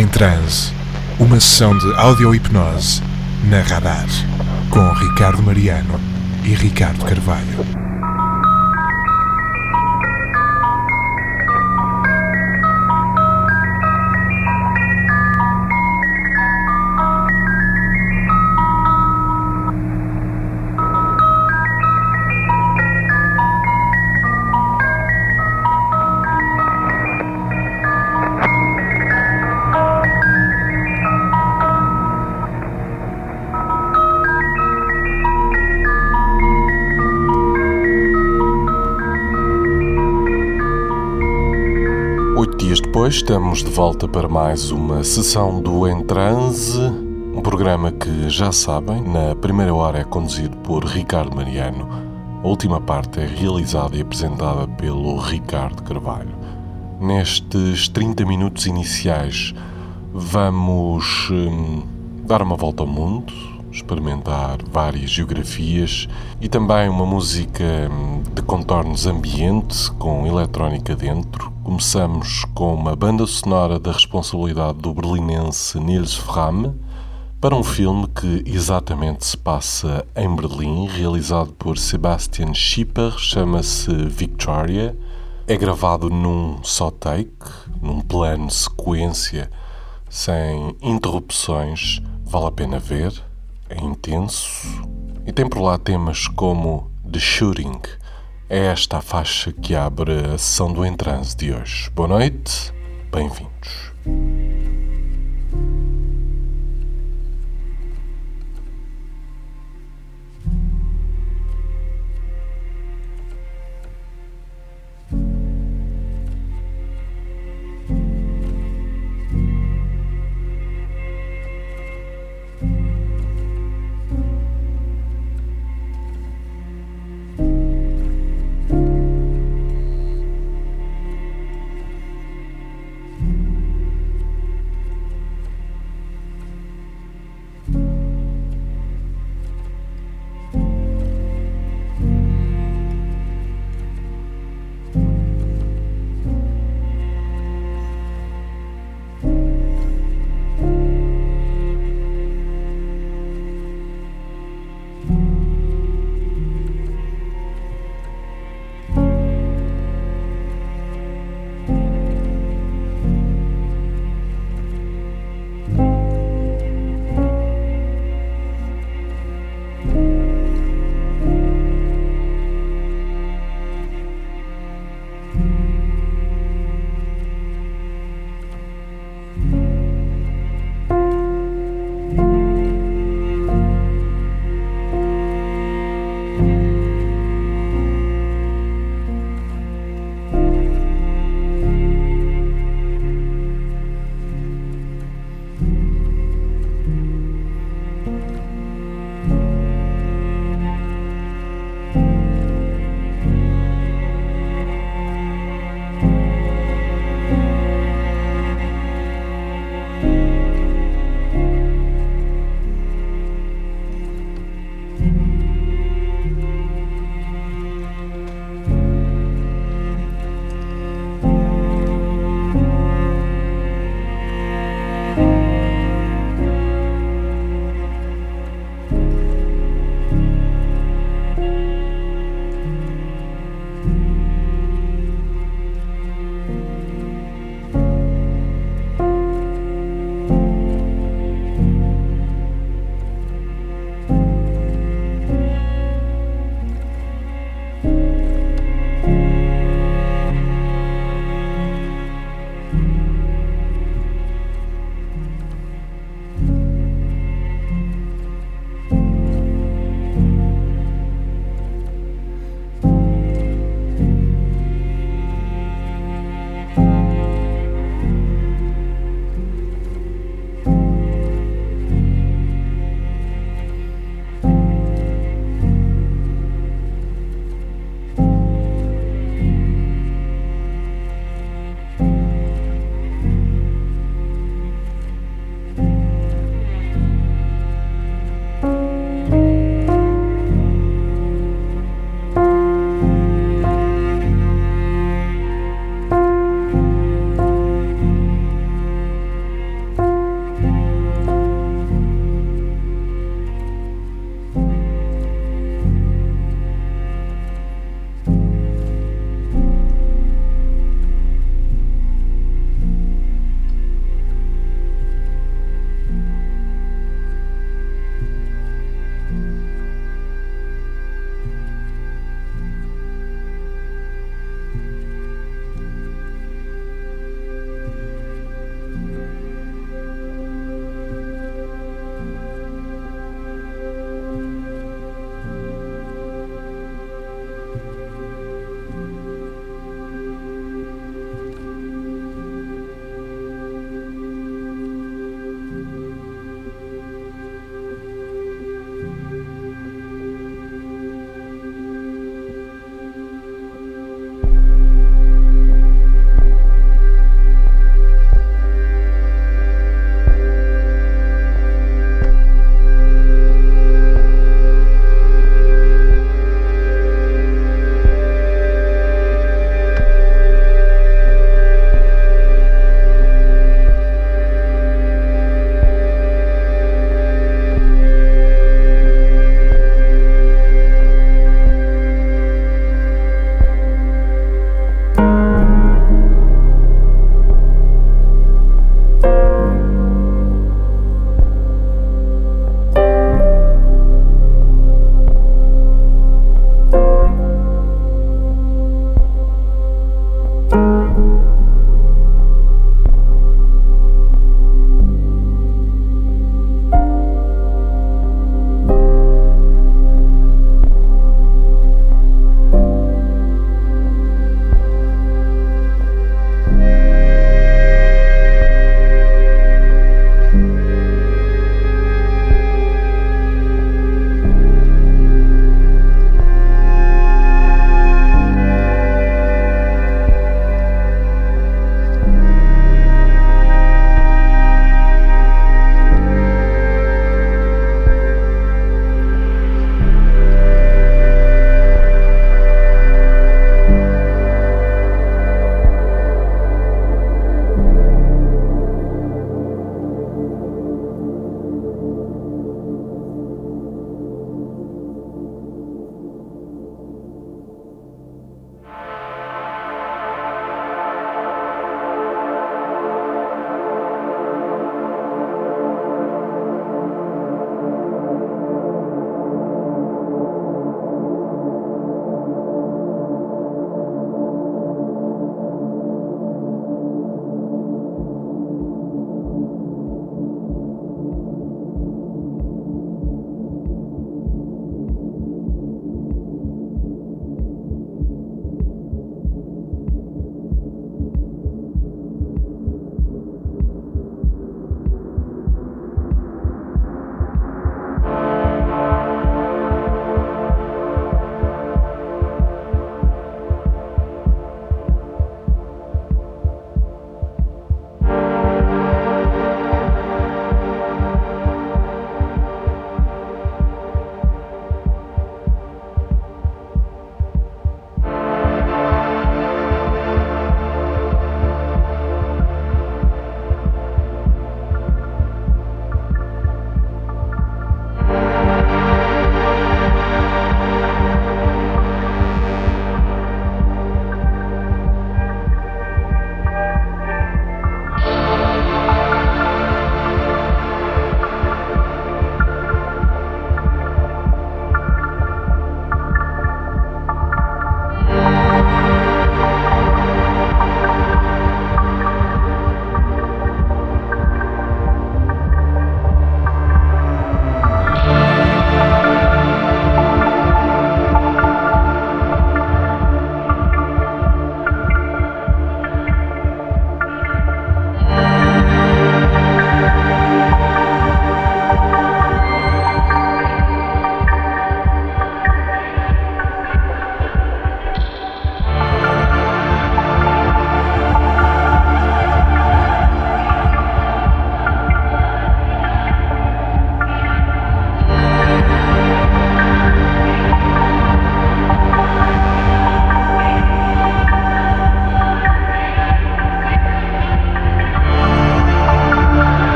Em Transe, uma sessão de audio-hipnose na Radar, com Ricardo Mariano e Ricardo Carvalho. Depois estamos de volta para mais uma sessão do Em Transe, um programa que, já sabem, na primeira hora é conduzido por Ricardo Mariano, a última parte é realizada e apresentada pelo Ricardo Carvalho. Nestes 30 minutos iniciais vamos dar uma volta ao mundo, experimentar várias geografias e também uma música de contornos ambiente com eletrónica dentro. Começamos com uma banda sonora da responsabilidade do berlinense Nils Frahm para um filme que exatamente se passa em Berlim, realizado por Sebastian Schipper, chama-se Victoria. É gravado num só take, num plano sequência, sem interrupções, vale a pena ver, é intenso e tem por lá temas como The Shooting. É esta a faixa que abre a sessão do Em Transe de hoje. Boa noite, bem-vindos.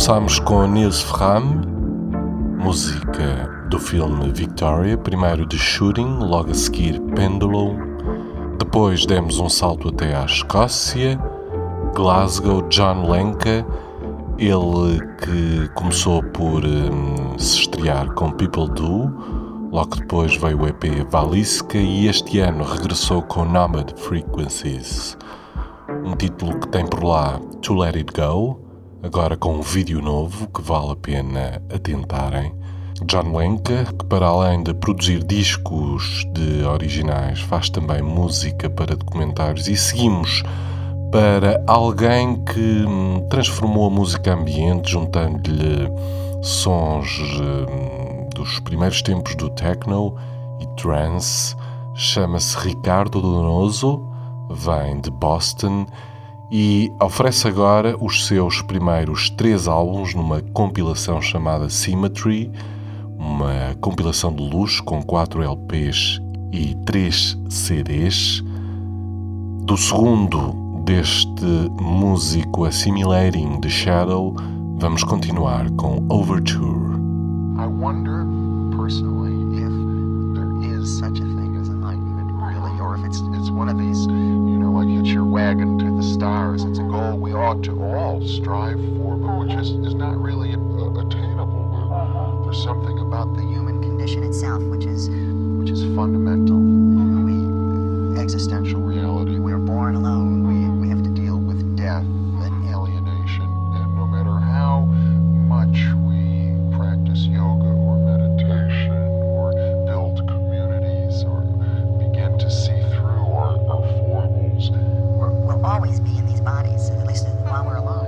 Começámos com Nils Fram, música do filme Victoria, primeiro The Shooting, logo a seguir Pendulum. Depois demos um salto até à Escócia, Glasgow, John Lenka, ele que começou por se estrear com People Do, logo depois veio o EP Valiska e este ano regressou com Nomad Frequencies, um título que tem por lá To Let It Go, agora com um vídeo novo que vale a pena atentarem. John Lenka, que para além de produzir discos de originais, faz também música para documentários, e seguimos para alguém que transformou a música ambiente, juntando-lhe sons dos primeiros tempos do techno e trance. Chama-se Ricardo Donoso, vem de Boston e oferece agora os seus primeiros 3 álbuns numa compilação chamada Symmetry, uma compilação de luxo com 4 LPs e 3 CDs. Do segundo deste músico Assimilating the Shadow, vamos continuar com Overture. I wonder personally if there is such a thing as enlightenment, really, or if it's one of these, like hitch your wagon to the stars. It's a goal we ought to all strive for, but which is not really attainable. There's something about the human condition itself which is fundamental. Existential reality. We're born alone. We have to deal with death and alienation, and no matter how much we practice yoga or meditation or build communities or begin to see through our foibles, we'll always be in these bodies, at least while we're alone.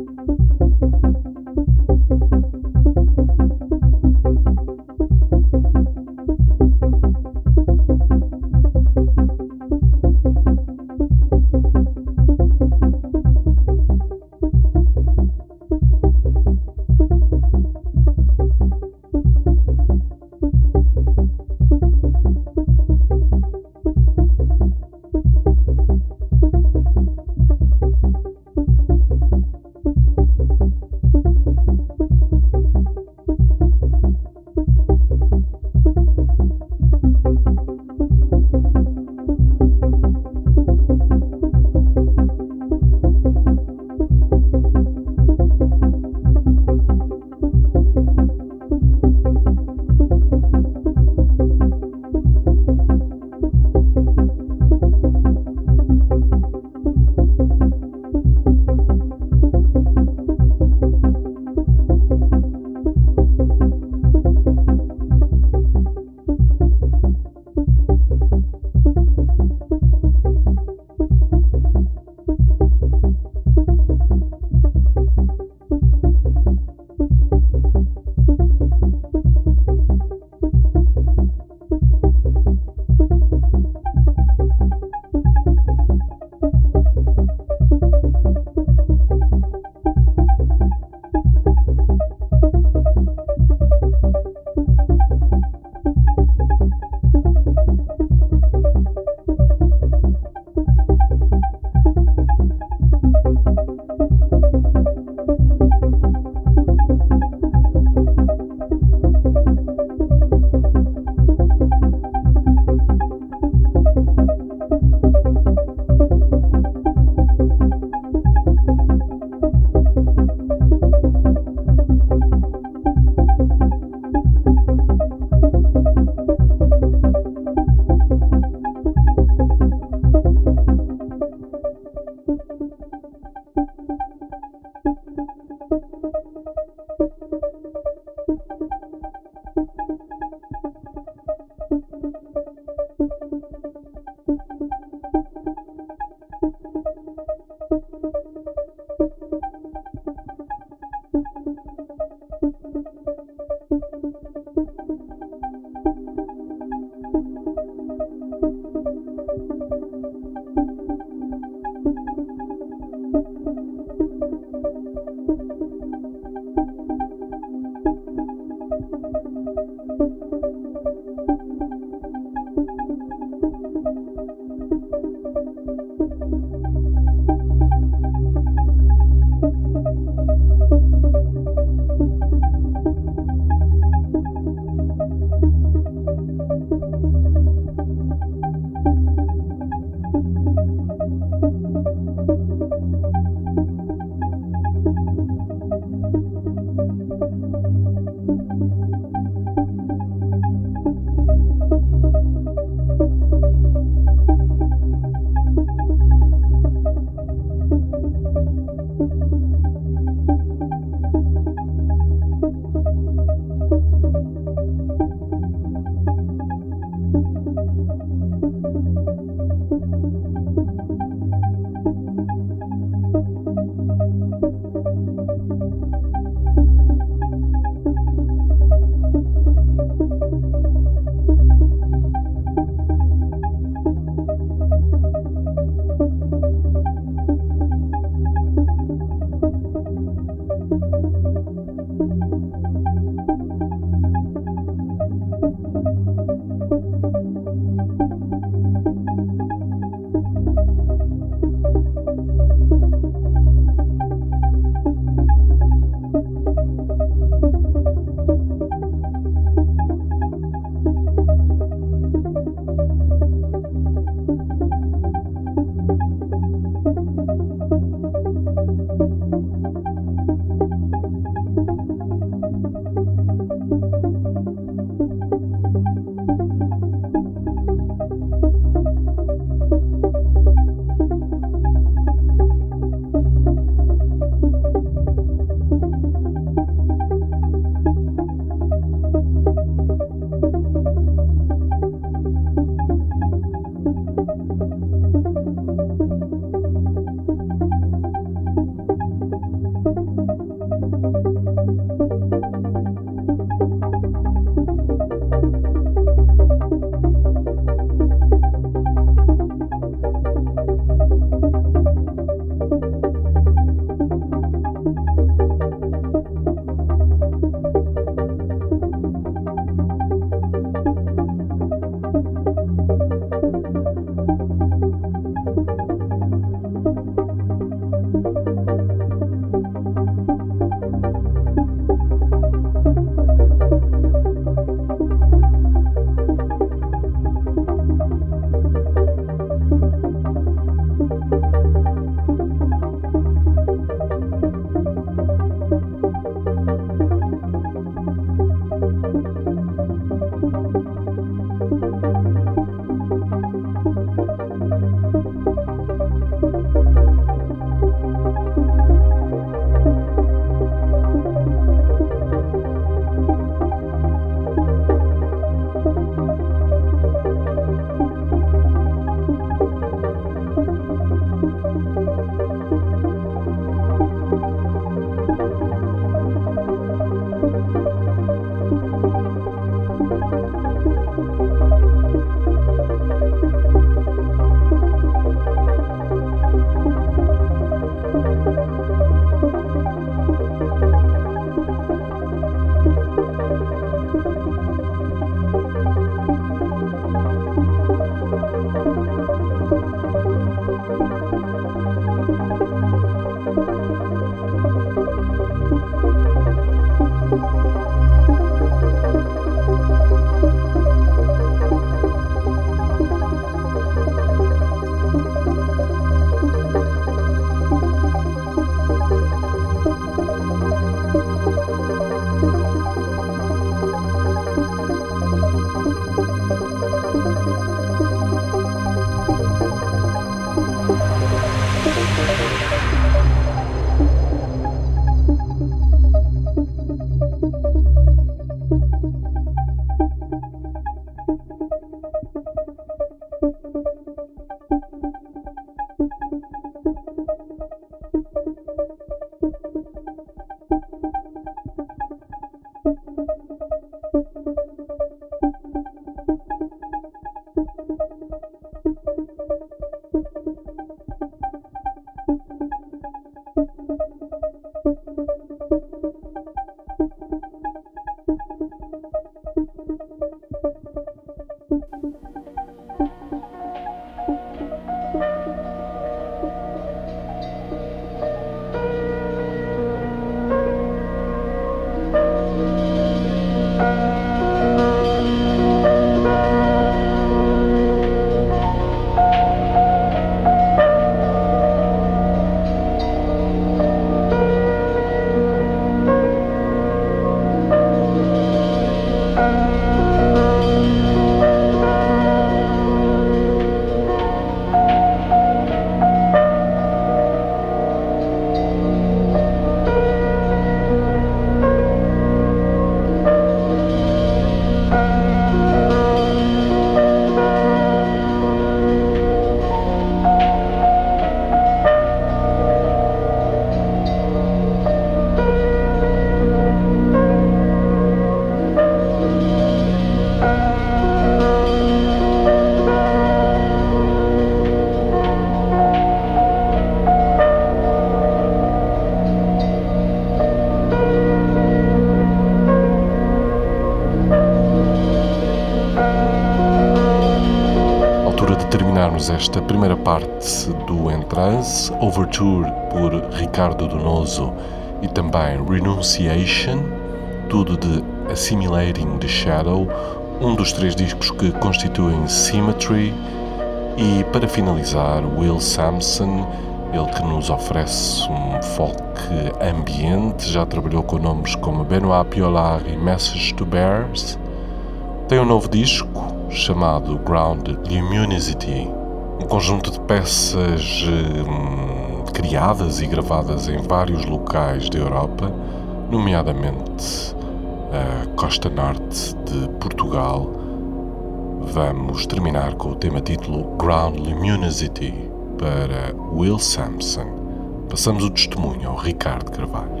fechamos esta primeira parte do Entrance, Overture por Ricardo Donoso e também Renunciation, tudo de Assimilating the Shadow, um dos 3 discos que constituem Symmetry, e para finalizar Will Sampson, ele que nos oferece um folk ambiente, já trabalhou com nomes como Benoit Piolar e Message to Bears. Tem um novo disco chamado Ground Luminosity, um conjunto de peças criadas e gravadas em vários locais da Europa, nomeadamente a costa norte de Portugal. Vamos terminar com o tema título Ground Luminosity para Will Sampson. Passamos o testemunho ao Ricardo Carvalho.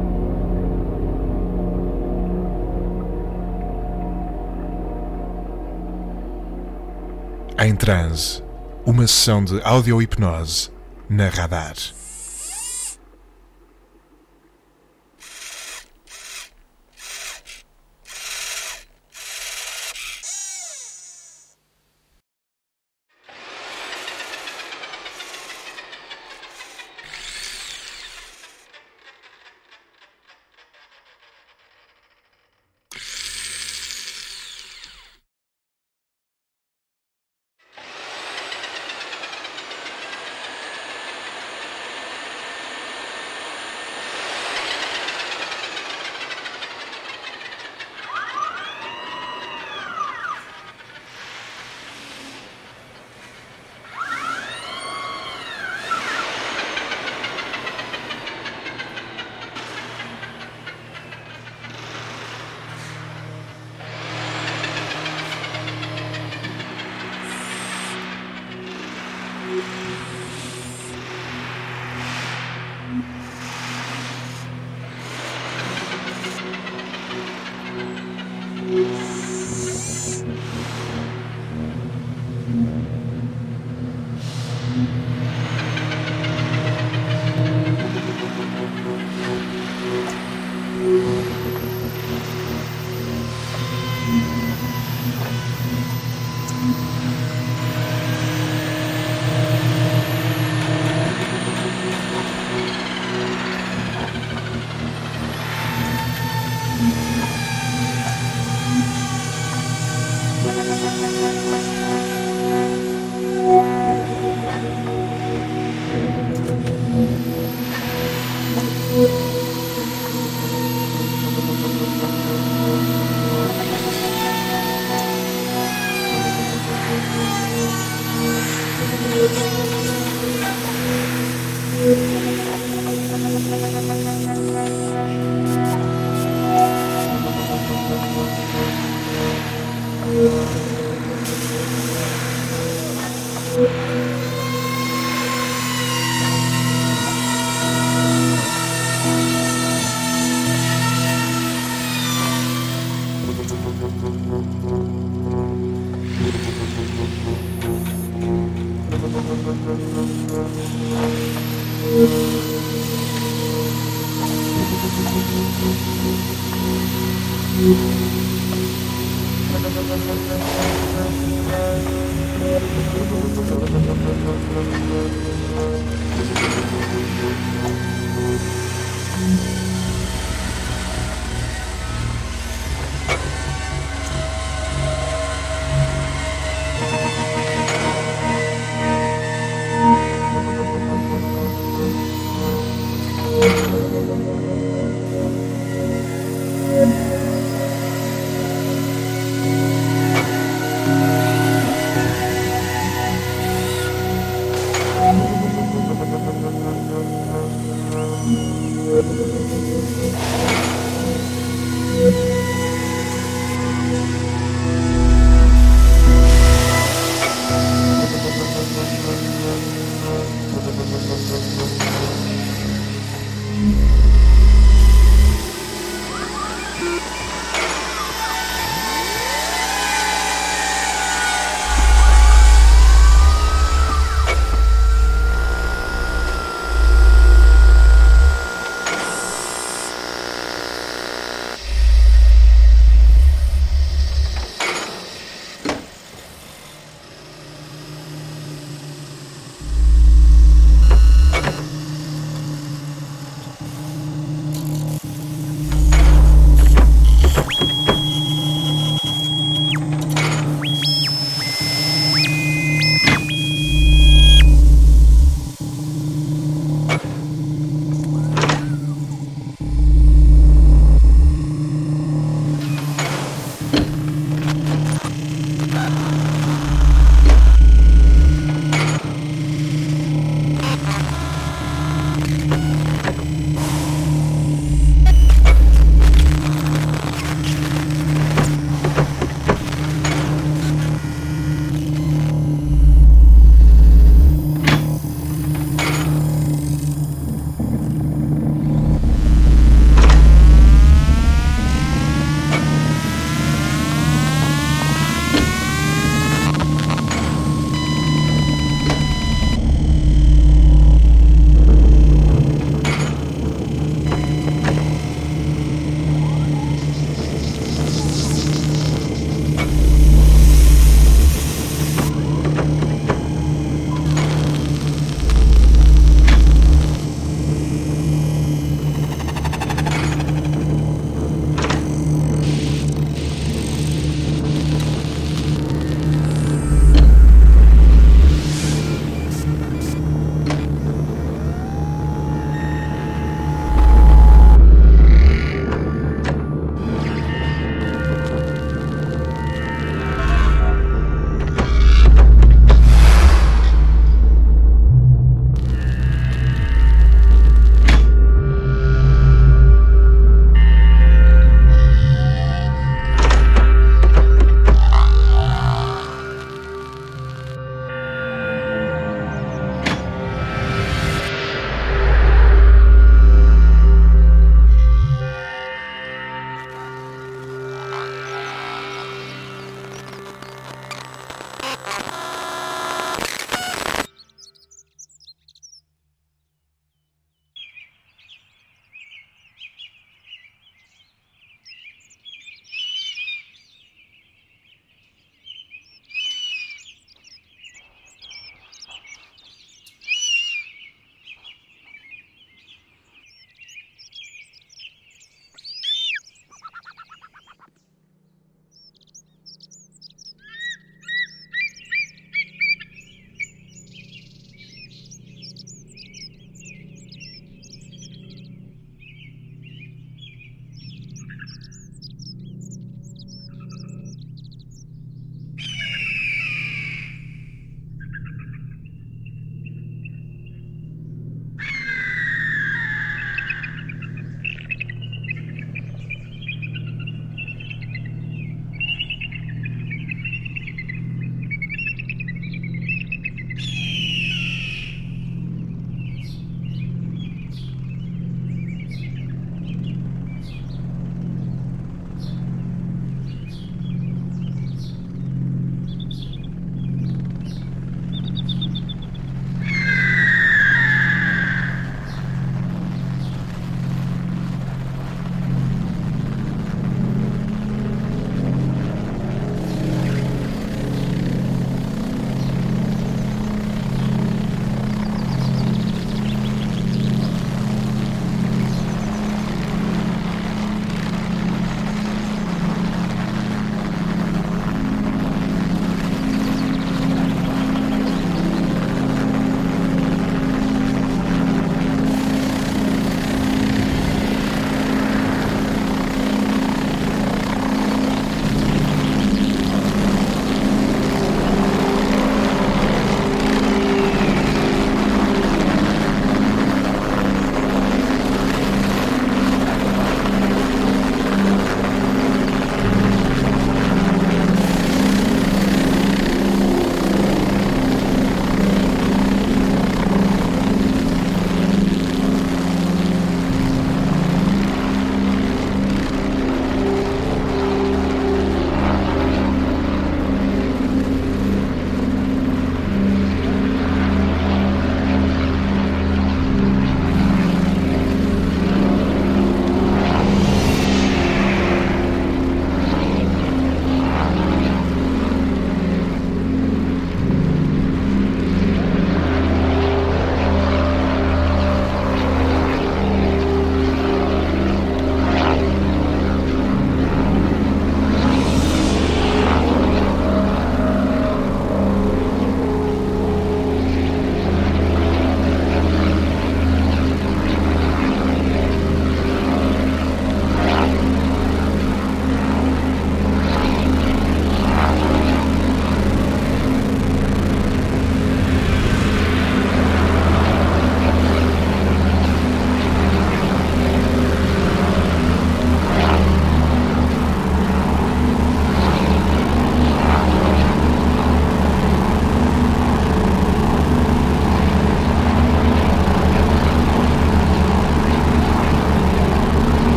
Em Transe, uma sessão de audio-hipnose na Radar.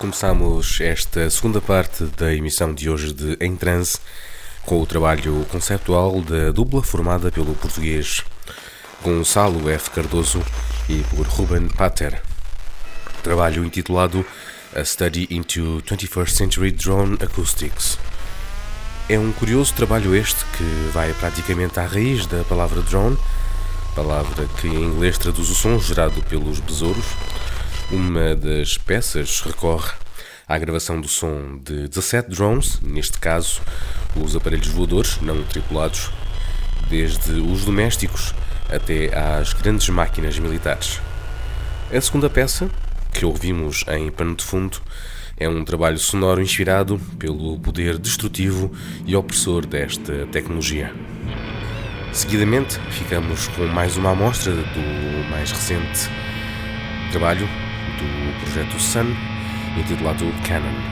Começamos esta segunda parte da emissão de hoje de Em Transe com o trabalho conceptual da dupla formada pelo português Gonçalo F. Cardoso e por Ruben Pater. Trabalho intitulado A Study into 21st Century Drone Acoustics. É um curioso trabalho este que vai praticamente à raiz da palavra drone, palavra que em inglês traduz o som gerado pelos besouros. Uma das peças recorre à gravação do som de 17 drones, neste caso os aparelhos voadores não tripulados, desde os domésticos até às grandes máquinas militares. A segunda peça, que ouvimos em pano de fundo, é um trabalho sonoro inspirado pelo poder destrutivo e opressor desta tecnologia. Seguidamente, ficamos com mais uma amostra do mais recente trabalho do projeto Sun, intitulado Canon.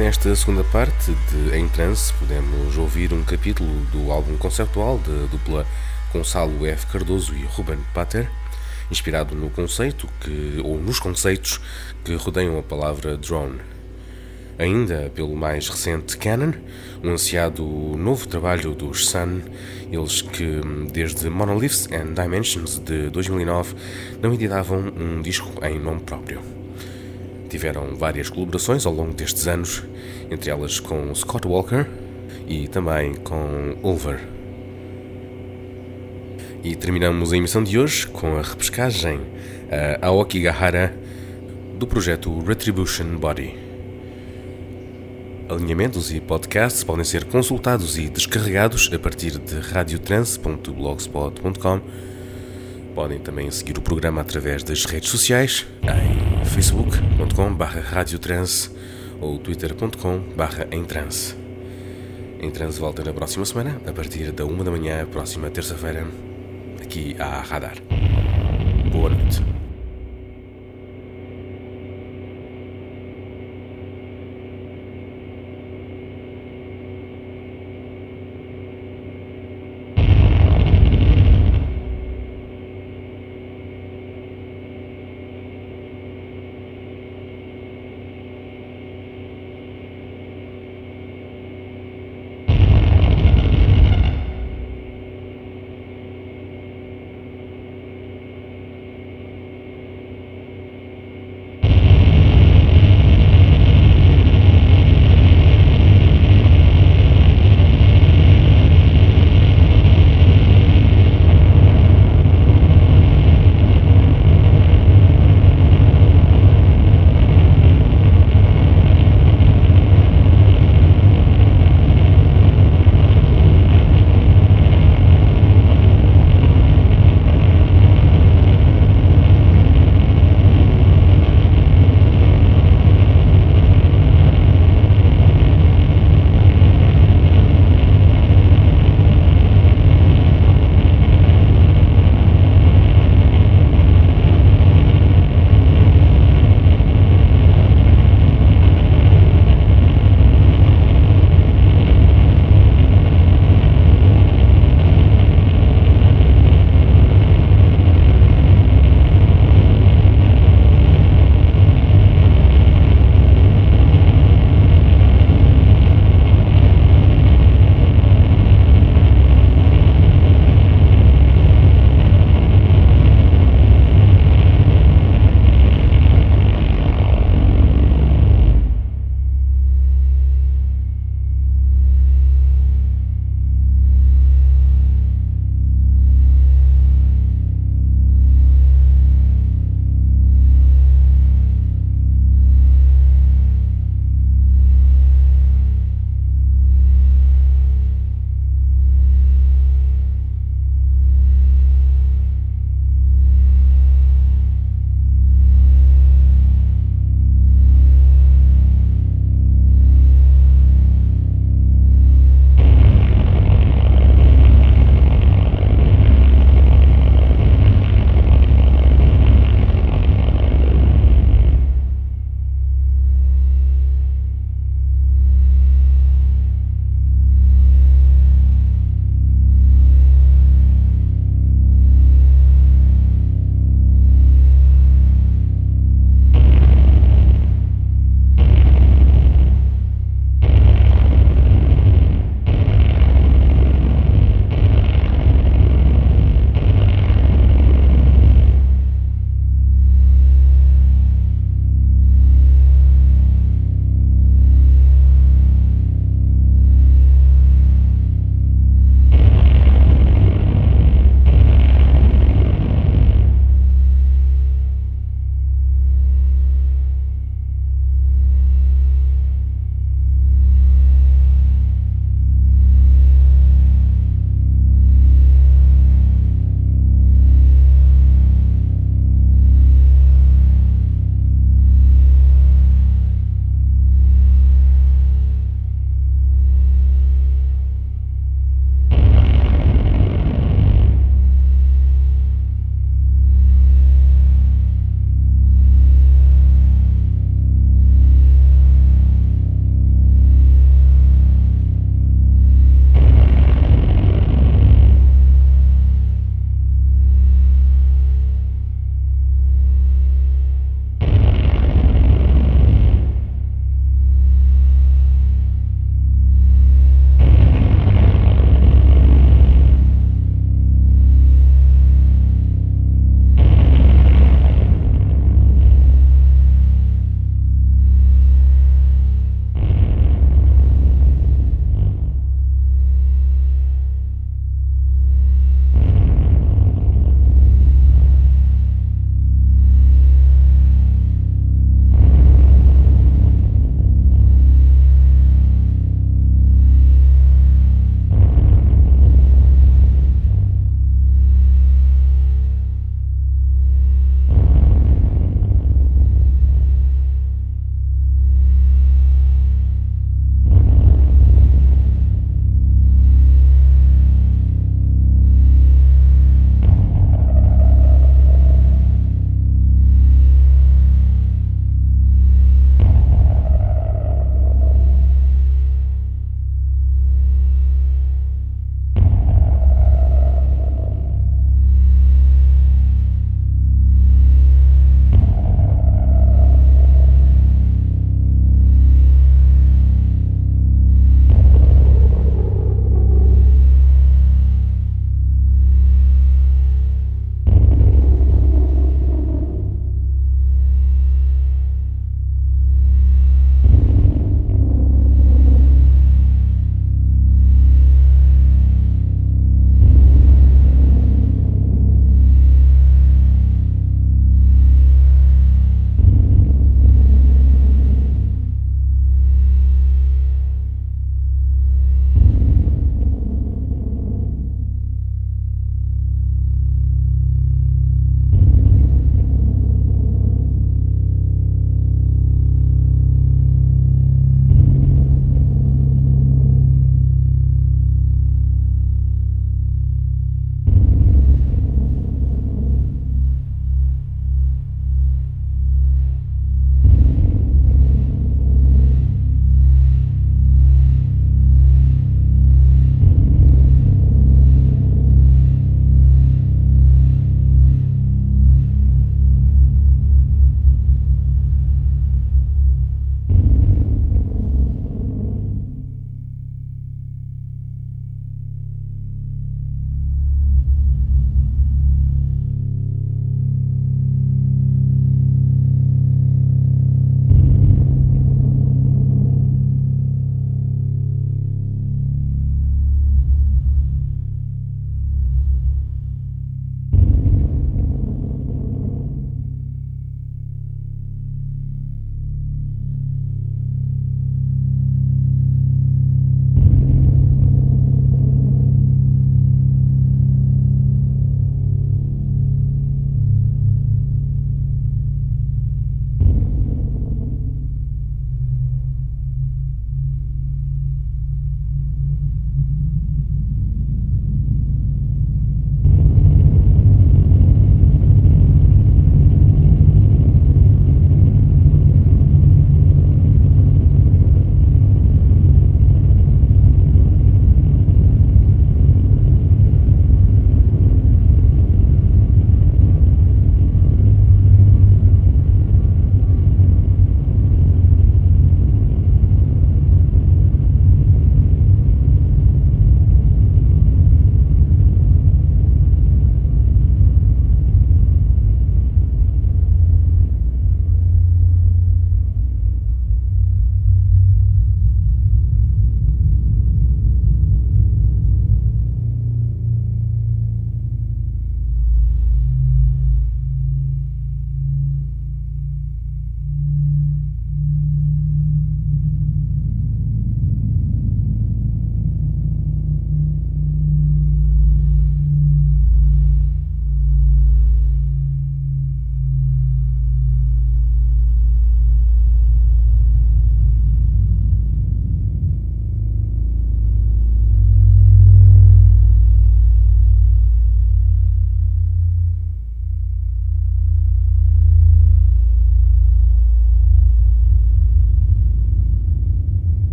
Nesta segunda parte de Em Trance podemos ouvir um capítulo do álbum conceptual da dupla Gonçalo F. Cardoso e Ruben Pater, inspirado no conceito nos conceitos que rodeiam a palavra drone. Ainda pelo mais recente Canon, o ansiado novo trabalho dos Sun, eles que desde Monoliths and Dimensions de 2009 não editavam um disco em nome próprio. Tiveram várias colaborações ao longo destes anos, entre elas com Scott Walker e também com Ulver. E terminamos a emissão de hoje com a repescagem a Aokigahara do projeto Retribution Body. Alinhamentos e podcasts podem ser consultados e descarregados a partir de radiotrance.blogspot.com. Podem também seguir o programa através das redes sociais em facebook.com/radiotrance ou twitter.com/emtrance. Em Trance volta na próxima semana, a partir da 1 da manhã, próxima terça-feira, aqui à Radar. Boa noite.